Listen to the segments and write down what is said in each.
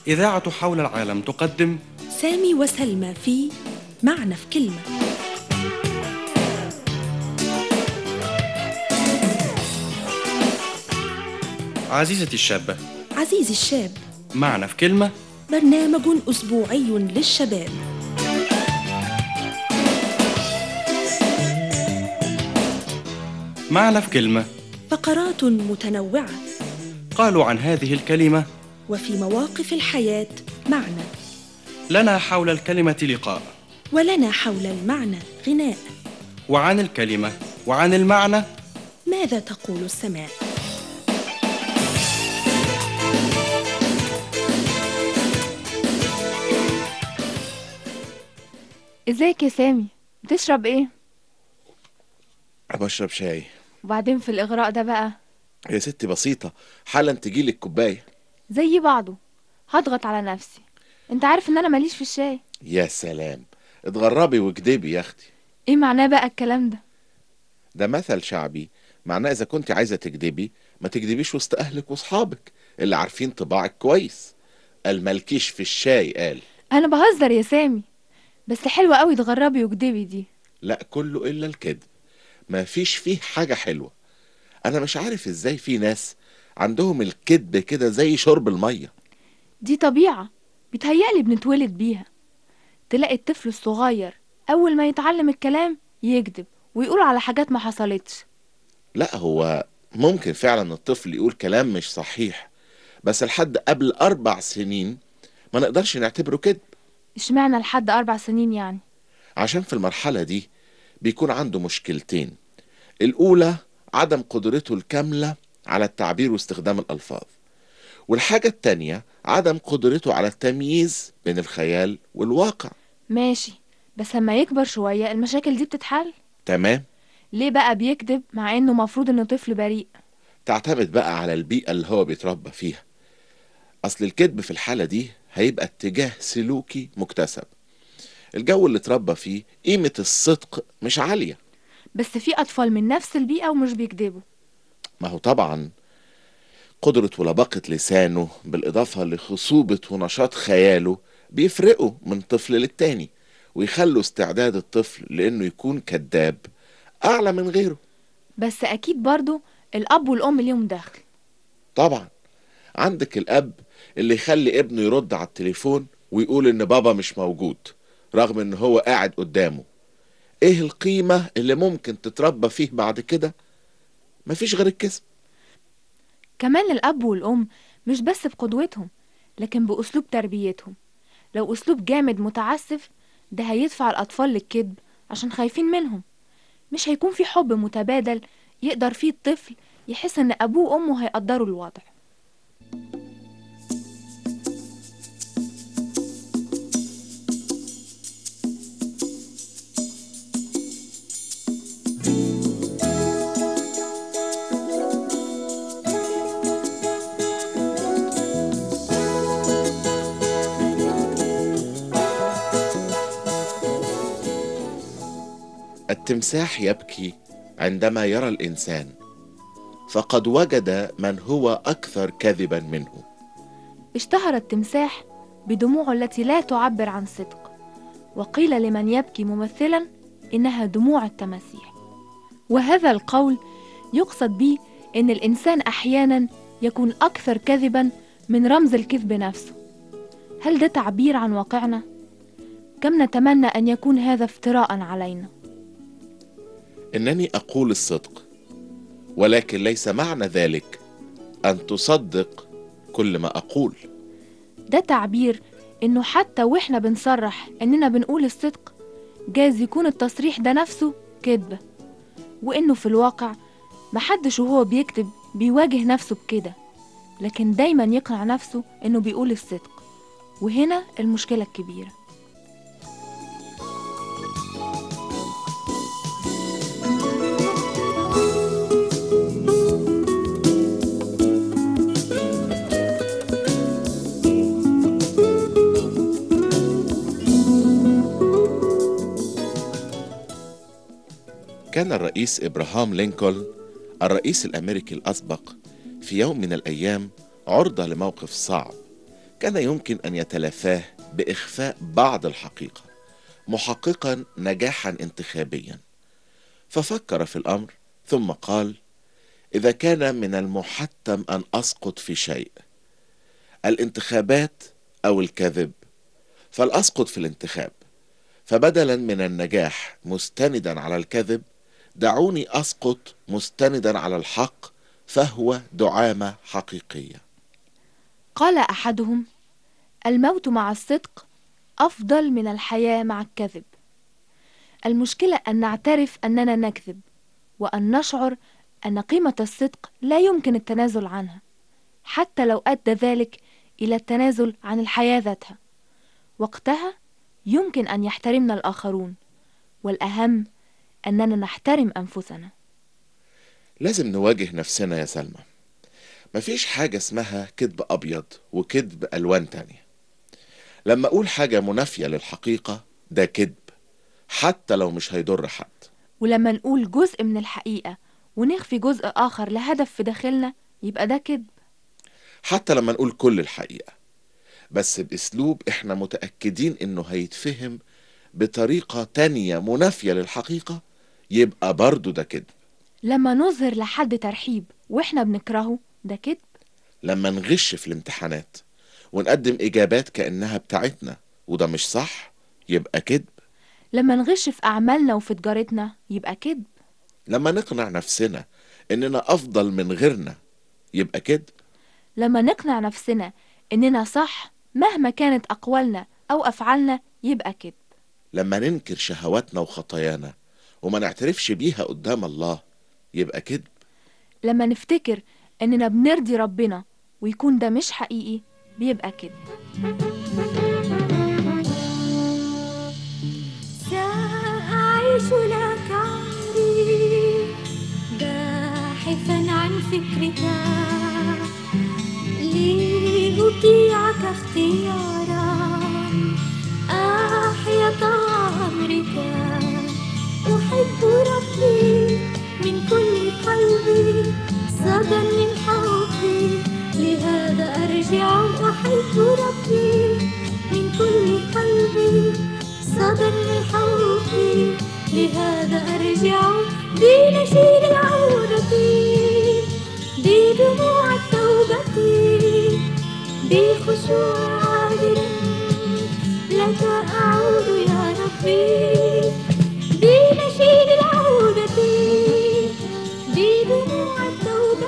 إذاعة حول العالم تقدم سامي وسلمى في معنى في كلمة. عزيزتي الشابة، عزيزي الشاب، معنى في كلمة، برنامج أسبوعي للشباب. معنى في كلمة، فقرات متنوعة قالوا عن هذه الكلمة وفي مواقف الحياة معنى، لنا حول الكلمة لقاء، ولنا حول المعنى غناء، وعن الكلمة وعن المعنى ماذا تقول السماء؟ ازيك يا سامي؟ بتشرب ايه؟ بشرب شاي. وبعدين في الإغراء ده بقى؟ يا ستي بسيطة، حالا تجيلك كوباية. زي بعضه، هضغط على نفسي. انت عارف ان انا ماليش في الشاي. يا سلام، اتغربي واكدبي يا اختي. ايه معناه بقى الكلام ده؟ ده مثل شعبي، معناه اذا كنت عايزة تكدبي ما تكدبيش وسط اهلك واصحابك اللي عارفين طباعك كويس. قال مالكيش في الشاي قال. انا بهزر يا سامي، بس حلوة قوي تغربي وكدبي دي. لا، كله الا الكذب، ما فيش فيه حاجة حلوة. انا مش عارف ازاي في ناس عندهم الكذب كده زي شرب المية. دي طبيعة بيتهيألي بنتولد بيها. تلاقي الطفل الصغير اول ما يتعلم الكلام يكذب ويقول على حاجات ما حصلتش. لا، هو ممكن فعلا الطفل يقول كلام مش صحيح، بس لحد قبل 4 سنين ما نقدرش نعتبره كذب. اشمعنى لحد 4 سنين يعني؟ عشان في المرحلة دي بيكون عنده مشكلتين. الأولى عدم قدرته الكاملة على التعبير واستخدام الألفاظ، والحاجة التانية عدم قدرته على التمييز بين الخيال والواقع. ماشي، بس لما يكبر شوية المشاكل دي بتتحل. تمام. ليه بقى بيكذب مع انه مفروض انه طفل بريء؟ تعتمد بقى على البيئة اللي هو بيتربى فيها. أصل الكذب في الحالة دي هيبقى اتجاه سلوكي مكتسب. الجو اللي اتربى فيه قيمة الصدق مش عالية. بس في أطفال من نفس البيئة ومش بيكذبوا. ما هو طبعا قدرة ولباقة لسانه بالإضافة لخصوبة ونشاط خياله بيفرقوا من طفل للتاني، ويخلوا استعداد الطفل لأنه يكون كذاب أعلى من غيره. بس أكيد برضو الأب والأم ليهم دخل. طبعا عندك الأب اللي يخلي ابنه يرد على التليفون ويقول إن بابا مش موجود رغم إن هو قاعد قدامه. إيه القيمة اللي ممكن تتربى فيه بعد كده؟ مفيش غير الكذب. كمان الأب والأم مش بس بقدوتهم لكن بأسلوب تربيتهم. لو أسلوب جامد متعسف ده هيدفع الأطفال للكذب عشان خايفين منهم. مش هيكون في حب متبادل يقدر فيه الطفل يحس إن أبوه وأمه هيقدروا الوضع. التمساح يبكي عندما يرى الإنسان، فقد وجد من هو أكثر كذبا منه. اشتهر التمساح بدموعه التي لا تعبر عن صدق، وقيل لمن يبكي ممثلا إنها دموع التماسيح. وهذا القول يقصد به إن الإنسان أحيانا يكون أكثر كذبا من رمز الكذب نفسه. هل ده تعبير عن واقعنا؟ كم نتمنى أن يكون هذا افتراء علينا. إنني أقول الصدق، ولكن ليس معنى ذلك أن تصدق كل ما أقول. ده تعبير إنه حتى وإحنا بنصرح إننا بنقول الصدق جايز يكون التصريح ده نفسه كذبة، وإنه في الواقع محدش وهو بيكتب بيواجه نفسه بكده، لكن دايما يقنع نفسه إنه بيقول الصدق. وهنا المشكلة الكبيرة. كان الرئيس إبراهام لينكولن الرئيس الأمريكي الأسبق في يوم من الأيام عرضة لموقف صعب. كان يمكن أن يتلافاه بإخفاء بعض الحقيقة، محققا نجاحا انتخابيا. ففكر في الأمر ثم قال: إذا كان من المحتم أن أسقط في شيء، الانتخابات أو الكذب، فلأسقط في الانتخاب. فبدلا من النجاح مستندا على الكذب، دعوني أسقط مستندا على الحق، فهو دعامة حقيقية. قال أحدهم: الموت مع الصدق أفضل من الحياة مع الكذب. المشكلة أن نعترف أننا نكذب، وأن نشعر أن قيمة الصدق لا يمكن التنازل عنها، حتى لو أدى ذلك إلى التنازل عن الحياة ذاتها. وقتها يمكن أن يحترمنا الآخرون، والأهم أننا نحترم أنفسنا. لازم نواجه نفسنا يا سلمى. مفيش حاجة اسمها كذب أبيض وكذب ألوان تانية. لما أقول حاجة منافية للحقيقة ده كذب، حتى لو مش هيضر حد. ولما نقول جزء من الحقيقة ونخفي جزء آخر لهدف في داخلنا، يبقى ده كذب. حتى لما نقول كل الحقيقة بس بأسلوب احنا متأكدين انه هيتفهم بطريقة تانية منافية للحقيقة، يبقى برضو ده كذب. لما نظهر لحد ترحيب واحنا بنكرهه، ده كذب. لما نغش في الامتحانات ونقدم إجابات كأنها بتاعتنا وده مش صح، يبقى كذب. لما نغش في أعمالنا وفي تجارتنا، يبقى كذب. لما نقنع نفسنا إننا أفضل من غيرنا، يبقى كذب. لما نقنع نفسنا إننا صح مهما كانت أقوالنا أو أفعالنا، يبقى كذب. لما ننكر شهواتنا وخطايانا وما نعترفش بيها قدام الله، يبقى كذب. لما نفتكر إننا بنرضي ربنا ويكون ده مش حقيقي، بيبقى كذب. سأعيش لك عمري باحثا عن فكرك، لأطيعك اختيارا، أحيا طوع أمرك. أحب ربي من كل قلبي، صدى من حبي لهذا أرجع. أحب ربي من كل قلبي، صدى من حبي لهذا أرجع. بنشيد العودة، بدموع التوبة، بخشوع عادل لك أعود يا ربي. بنشيد العودة، بدموع التوبة،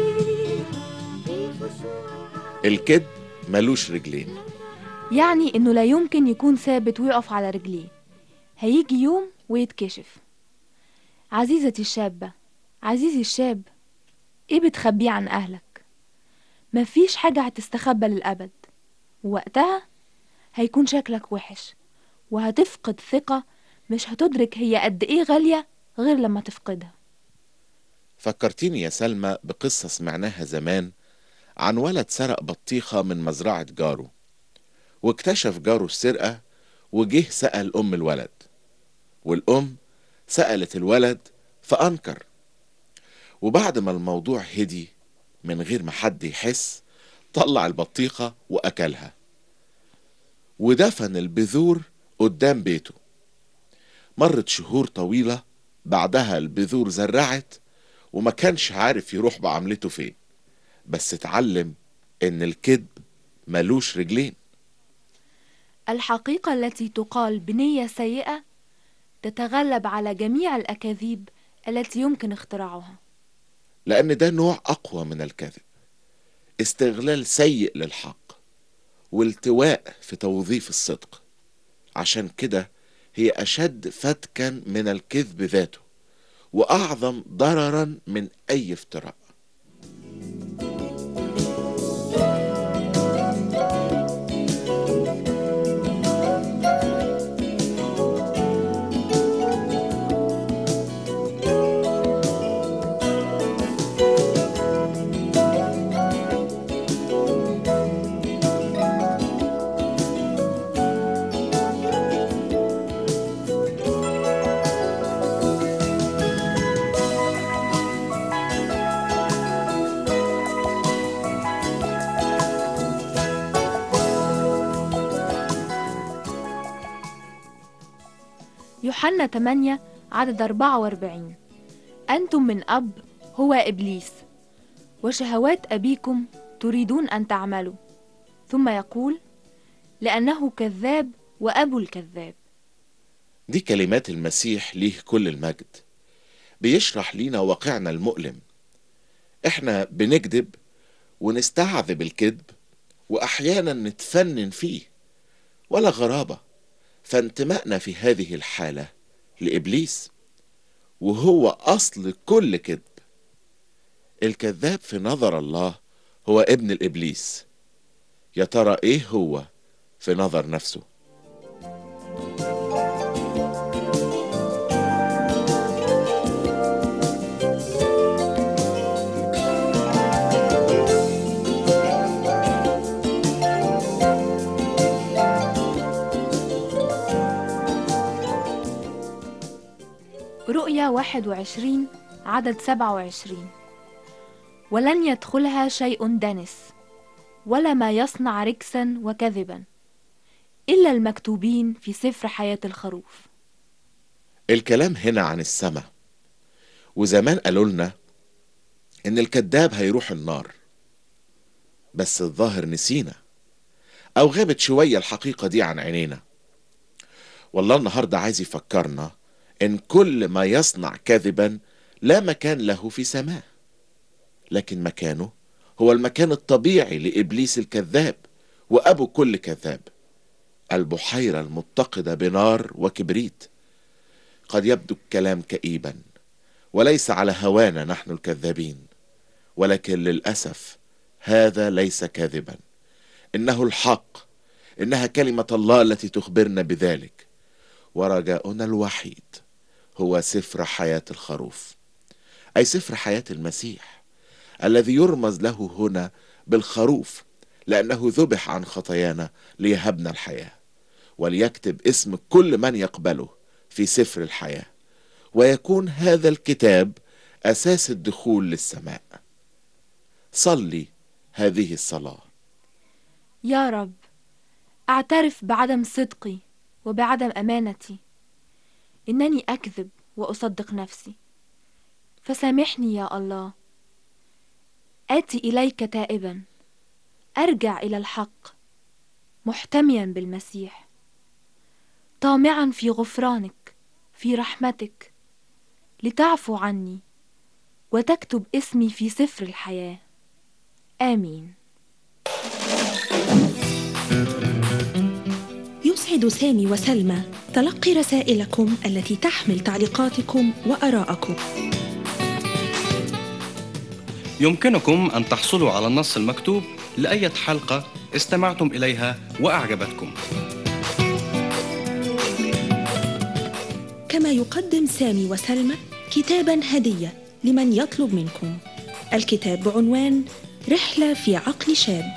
بخشوع عادل. الكذب ملوش رجلين. يعني إنه لا يمكن يكون ثابت ويقف على رجليه، هيجي يوم ويتكشف. عزيزتي الشابة، عزيزي الشاب، إيه بتخبيه عن أهلك؟ مفيش حاجة هتستخبى للأبد، ووقتها هيكون شكلك وحش، وهتفقد ثقة مش هتدرك هي قد إيه غالية غير لما تفقدها. فكرتيني يا سلمى بقصة سمعناها زمان عن ولد سرق بطيخة من مزرعة جاره، واكتشف جاره السرقة وجه سأل أم الولد، والأم سألت الولد فأنكر. وبعد ما الموضوع هدي من غير ما حد يحس، طلع البطيخة وأكلها ودفن البذور قدام بيته. مرت شهور طويلة، بعدها البذور زرعت وما كانش عارف يروح بعملته فين، بس اتعلم إن الكذب ملوش رجلين. الحقيقة التي تقال بنية سيئة تتغلب على جميع الأكاذيب التي يمكن اختراعها، لأن ده نوع أقوى من الكذب، استغلال سيء للحق والتواء في توظيف الصدق. عشان كده هي أشد فتكا من الكذب ذاته، وأعظم ضررا من أي افتراء. يوحنا 8 عدد 44: أنتم من أب هو إبليس، وشهوات أبيكم تريدون أن تعملوا. ثم يقول: لأنه كذاب وأبو الكذاب. دي كلمات المسيح ليه كل المجد، بيشرح لينا واقعنا المؤلم. احنا بنكذب ونستعذب الكذب، وأحيانا نتفنن فيه، ولا غرابة، فانتمائنا في هذه الحالة لإبليس، وهو أصل كل كذب. الكذاب في نظر الله هو ابن الإبليس. يا ترى إيه هو في نظر نفسه؟ رؤيا 21 عدد 27: ولن يدخلها شيء دنس، ولا ما يصنع ركسا وكذبا، إلا المكتوبين في سفر حياة الخروف. الكلام هنا عن السماء، وزمان قالوا لنا إن الكذاب هيروح النار، بس الظاهر نسينا أو غابت شوية الحقيقة دي عن عينينا. والله النهاردة عايز يفكرنا إن كل ما يصنع كذبا لا مكان له في سماه، لكن مكانه هو المكان الطبيعي لإبليس الكذاب وأبو كل كذاب، البحيرة المتقدة بنار وكبريت. قد يبدو الكلام كئيبا وليس على هوانا نحن الكذابين، ولكن للأسف هذا ليس كاذبا، إنه الحق، إنها كلمة الله التي تخبرنا بذلك. ورجاؤنا الوحيد هو سفر حياة الخروف، أي سفر حياة المسيح الذي يرمز له هنا بالخروف، لأنه ذبح عن خطايانا ليهبنا الحياة، وليكتب اسم كل من يقبله في سفر الحياة، ويكون هذا الكتاب أساس الدخول للسماء. صلي هذه الصلاة: يا رب، أعترف بعدم صدقي وبعدم أمانتي، إنني أكذب وأصدق نفسي، فسامحني يا الله. آتي إليك تائبا، أرجع إلى الحق، محتميا بالمسيح، طامعا في غفرانك، في رحمتك، لتعفو عني وتكتب اسمي في سفر الحياة. آمين. يسعد سامي وسلمى تلقي رسائلكم التي تحمل تعليقاتكم وآراءكم. يمكنكم أن تحصلوا على النص المكتوب لأي حلقة استمعتم إليها وأعجبتكم. كما يقدم سامي وسلمى كتابا هدية لمن يطلب منكم. الكتاب بعنوان رحلة في عقل شاب.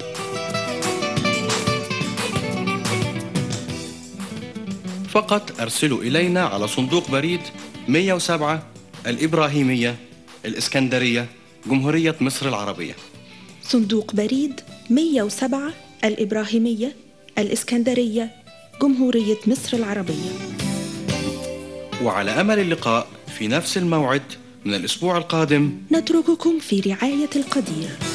فقط أرسلوا إلينا على صندوق بريد 107 الإبراهيمية، الإسكندرية، جمهورية مصر العربية. صندوق بريد 107 الإبراهيمية، الإسكندرية، جمهورية مصر العربية. وعلى أمل اللقاء في نفس الموعد من الأسبوع القادم. نترككم في رعاية القدير.